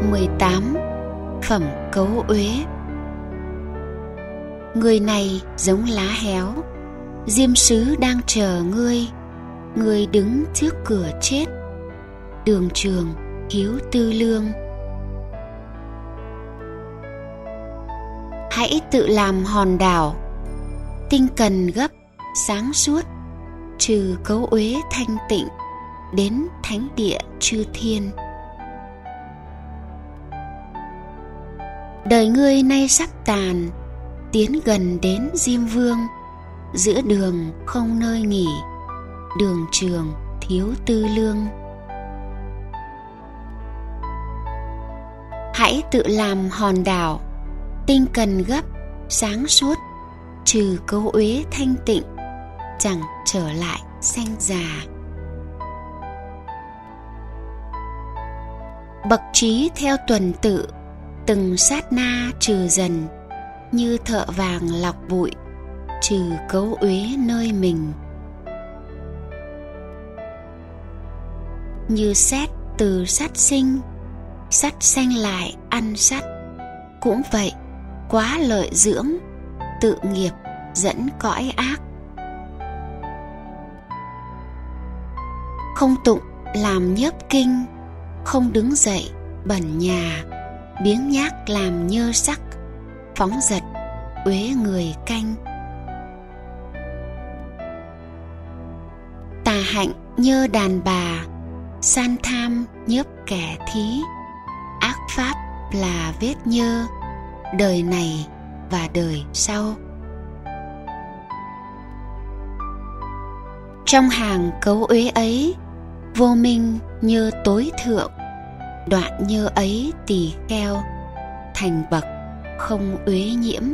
18. Phẩm cấu uế. Người này giống lá héo, diêm sứ đang chờ ngươi. Ngươi đứng trước cửa chết, đường trường thiếu tư lương. Hãy tự làm hòn đảo, tinh cần gấp, sáng suốt, trừ cấu uế thanh tịnh, đến thánh địa chư thiên. Đời ngươi nay sắp tàn, tiến gần đến Diêm Vương. Giữa đường không nơi nghỉ, đường trường thiếu tư lương. Hãy tự làm hòn đảo, tinh cần gấp, sáng suốt, trừ cấu uế thanh tịnh, chẳng trở lại sanh già. Bậc trí theo tuần tự, từng sát na trừ dần, như thợ vàng lọc bụi, trừ cấu uế nơi mình. Như sét từ sắt sinh, sắt sanh lại ăn sắt. Cũng vậy, quá lợi dưỡng, tự nghiệp dẫn cõi ác. Không tụng làm nhớp kinh, không đứng dậy bẩn nhà. Biếng nhác làm nhơ sắc, phóng dật uế người canh. Tà hạnh nhơ đàn bà, san tham nhớp kẻ thí. Ác pháp là vết nhơ, đời này và đời sau. Trong hàng cấu uế ấy, vô minh nhơ tối thượng. Đoạn nhơ ấy tỳ kheo, thành bậc không uế nhiễm.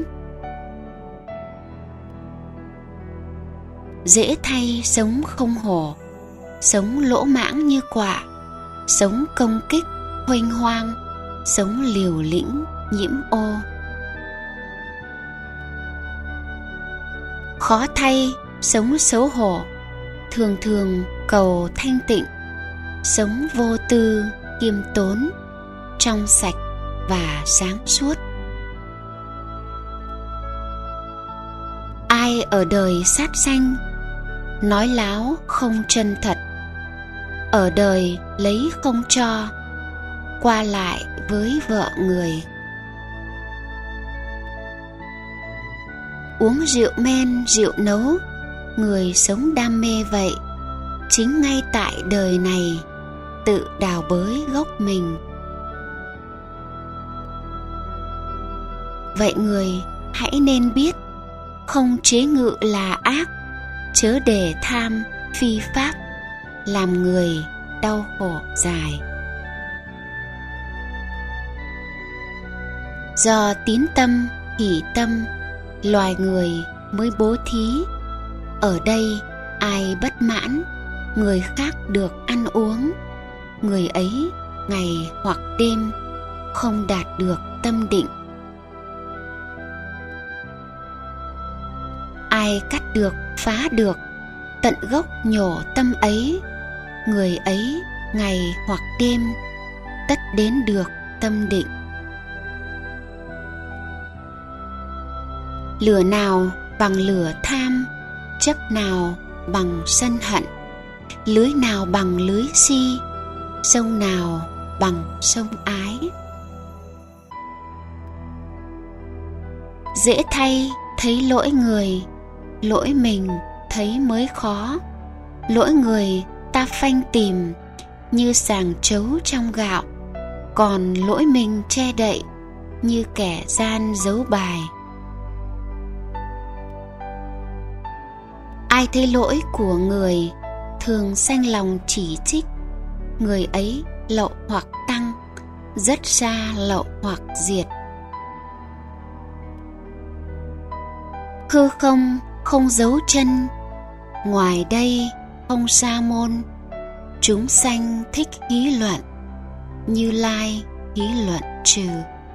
Dễ thay sống không hổ, sống lỗ mãng như quạ, sống công kích huênh hoang, sống liều lĩnh nhiễm ô. Khó thay sống xấu hổ, thường thường cầu thanh tịnh, sống vô tư khiêm tốn, trong sạch và sáng suốt. Ai ở đời sát sanh, nói láo không chân thật, ở đời lấy không cho, qua lại với vợ người. Uống rượu men rượu nấu, người sống đam mê vậy. Chính ngay tại đời này, tự đào bới gốc mình. Vậy người hãy nên biết, không chế ngự là ác, chớ để tham phi pháp, làm người đau khổ dài. Do tín tâm, hỷ tâm, loài người mới bố thí. Ở đây ai bất mãn, người khác được ăn uống, người ấy ngày hoặc đêm không đạt được tâm định. Ai cắt được, phá được, tận gốc nhổ tâm ấy, người ấy ngày hoặc đêm tất đến được tâm định. Lửa nào bằng lửa tham, chấp nào bằng sân hận, lưới nào bằng lưới si, sông nào bằng sông ái. Dễ thay thấy lỗi người, lỗi mình thấy mới khó. Lỗi người ta phanh tìm, như sàng trấu trong gạo, còn lỗi mình che đậy, như kẻ gian giấu bài. Ai thấy lỗi của người, thường sanh lòng chỉ trích, người ấy lậu hoặc tăng, rất xa lậu hoặc diệt. Hư không không giấu chân, ngoài đây không sa môn. Chúng sanh thích hí luận, Như Lai hí luận trừ.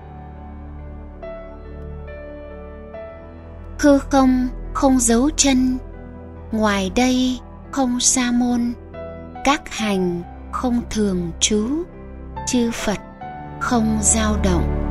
Hư không không giấu chân, ngoài đây không sa môn. Các hành không thường trú, chư Phật không dao động.